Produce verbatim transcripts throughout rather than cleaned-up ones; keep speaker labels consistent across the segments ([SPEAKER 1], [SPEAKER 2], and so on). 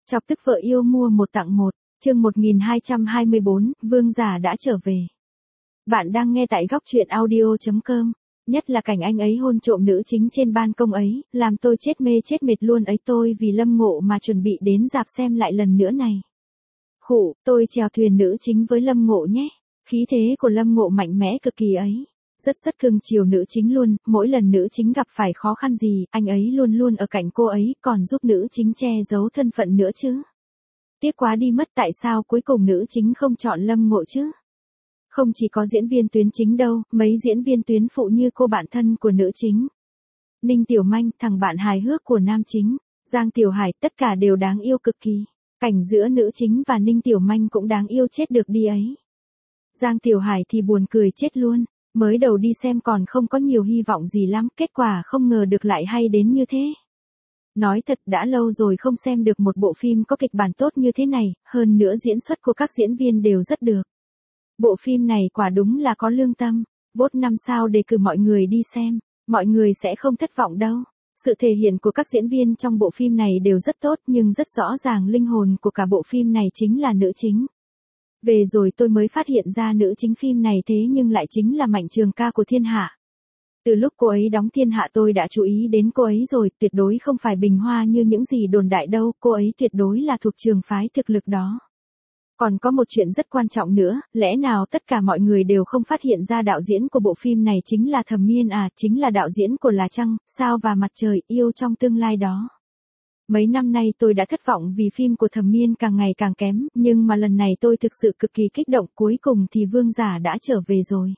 [SPEAKER 1] Chọc tức vợ yêu mua một tặng một, chương một nghìn hai trăm hai mươi bốn, vương giả đã trở về. Bạn đang nghe tại góc truyện audio chấm com, nhất là cảnh anh ấy hôn trộm nữ chính trên ban công ấy, làm tôi chết mê chết mệt luôn ấy, tôi vì Lâm Ngộ mà chuẩn bị đến rạp xem lại lần nữa này. Khụ, tôi chèo thuyền nữ chính với Lâm Ngộ nhé, khí thế của Lâm Ngộ mạnh mẽ cực kỳ ấy. Rất rất cưng chiều nữ chính luôn, mỗi lần nữ chính gặp phải khó khăn gì, anh ấy luôn luôn ở cạnh cô ấy, còn giúp nữ chính che giấu thân phận nữa chứ. Tiếc quá đi mất, tại sao cuối cùng nữ chính không chọn Lâm Ngộ chứ? Không chỉ có diễn viên tuyến chính đâu, mấy diễn viên tuyến phụ như cô bạn thân của nữ chính, Ninh Tiểu Manh, thằng bạn hài hước của nam chính, Giang Tiểu Hải, tất cả đều đáng yêu cực kỳ. Cảnh giữa nữ chính và Ninh Tiểu Manh cũng đáng yêu chết được đi ấy. Giang Tiểu Hải thì buồn cười chết luôn. Mới đầu đi xem còn không có nhiều hy vọng gì lắm, kết quả không ngờ được lại hay đến như thế. Nói thật đã lâu rồi không xem được một bộ phim có kịch bản tốt như thế này, hơn nữa diễn xuất của các diễn viên đều rất được. Bộ phim này quả đúng là có lương tâm, vote năm sao đề cử mọi người đi xem, mọi người sẽ không thất vọng đâu. Sự thể hiện của các diễn viên trong bộ phim này đều rất tốt, nhưng rất rõ ràng linh hồn của cả bộ phim này chính là nữ chính. Về rồi tôi mới phát hiện ra nữ chính phim này thế nhưng lại chính là Mạnh Trường Ca của Thiên Hạ. Từ lúc cô ấy đóng Thiên Hạ tôi đã chú ý đến cô ấy rồi, tuyệt đối không phải bình hoa như những gì đồn đại đâu, cô ấy tuyệt đối là thuộc trường phái thực lực đó. Còn có một chuyện rất quan trọng nữa, lẽ nào tất cả mọi người đều không phát hiện ra đạo diễn của bộ phim này chính là Thẩm Miên à, chính là đạo diễn của Là Trăng, Sao và Mặt Trời, Yêu trong Tương Lai đó. Mấy năm nay tôi đã thất vọng vì phim của Thẩm Miên càng ngày càng kém, nhưng mà lần này tôi thực sự cực kỳ kích động, cuối cùng thì vương giả đã trở về rồi.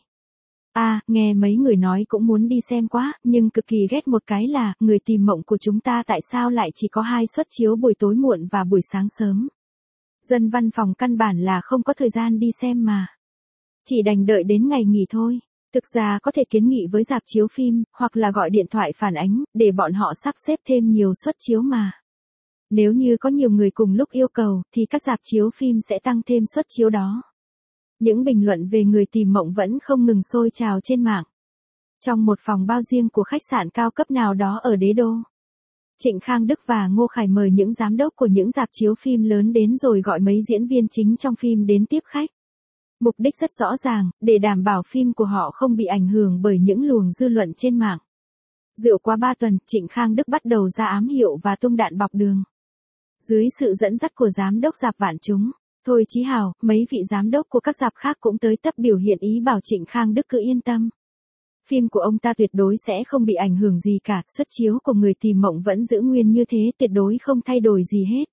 [SPEAKER 1] À, nghe mấy người nói cũng muốn đi xem quá, nhưng cực kỳ ghét một cái là, Người Tìm Mộng của chúng ta tại sao lại chỉ có hai suất chiếu buổi tối muộn và buổi sáng sớm. Dân văn phòng căn bản là không có thời gian đi xem mà. Chỉ đành đợi đến ngày nghỉ thôi. Thực ra có thể kiến nghị với rạp chiếu phim, hoặc là gọi điện thoại phản ánh, để bọn họ sắp xếp thêm nhiều suất chiếu mà. Nếu như có nhiều người cùng lúc yêu cầu, thì các rạp chiếu phim sẽ tăng thêm suất chiếu đó. Những bình luận về Người Tìm Mộng vẫn không ngừng sôi trào trên mạng. Trong một phòng bao riêng của khách sạn cao cấp nào đó ở Đế Đô, Trịnh Khang Đức và Ngô Khải mời những giám đốc của những rạp chiếu phim lớn đến rồi gọi mấy diễn viên chính trong phim đến tiếp khách. Mục đích rất rõ ràng, để đảm bảo phim của họ không bị ảnh hưởng bởi những luồng dư luận trên mạng. Rượu qua ba tuần, Trịnh Khang Đức bắt đầu ra ám hiệu và tung đạn bọc đường. Dưới sự dẫn dắt của giám đốc rạp Vạn Chúng, Thôi Chí Hào, mấy vị giám đốc của các rạp khác cũng tới tấp biểu hiện ý bảo Trịnh Khang Đức cứ yên tâm. Phim của ông ta tuyệt đối sẽ không bị ảnh hưởng gì cả, suất chiếu của Người Tìm Mộng vẫn giữ nguyên như thế, tuyệt đối không thay đổi gì hết.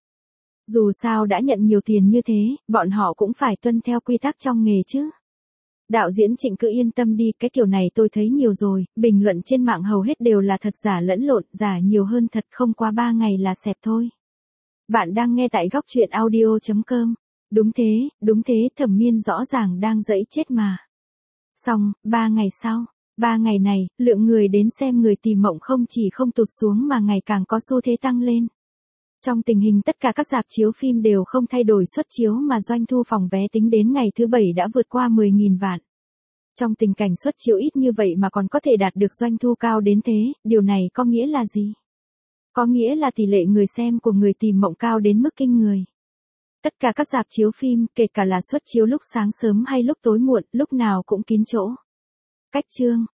[SPEAKER 1] Dù sao đã nhận nhiều tiền như thế, bọn họ cũng phải tuân theo quy tắc trong nghề chứ. Đạo diễn Trịnh cứ yên tâm đi, cái kiểu này tôi thấy nhiều rồi, bình luận trên mạng hầu hết đều là thật giả lẫn lộn, giả nhiều hơn thật, không qua ba ngày là xẹp thôi. Bạn đang nghe tại góc truyện audio chấm com. Đúng thế, đúng thế, Thẩm Miên rõ ràng đang dẫy chết mà. Xong, ba ngày sau, ba ngày này, lượng người đến xem Người Tìm Mộng không chỉ không tụt xuống mà ngày càng có xu thế tăng lên. Trong tình hình tất cả các rạp chiếu phim đều không thay đổi suất chiếu mà doanh thu phòng vé tính đến ngày thứ bảy đã vượt qua mười nghìn vạn. Trong tình cảnh suất chiếu ít như vậy mà còn có thể đạt được doanh thu cao đến thế, điều này có nghĩa là gì? Có nghĩa là tỷ lệ người xem của Người Tìm Mộng cao đến mức kinh người. Tất cả các rạp chiếu phim, kể cả là suất chiếu lúc sáng sớm hay lúc tối muộn, lúc nào cũng kín chỗ. Cách chương,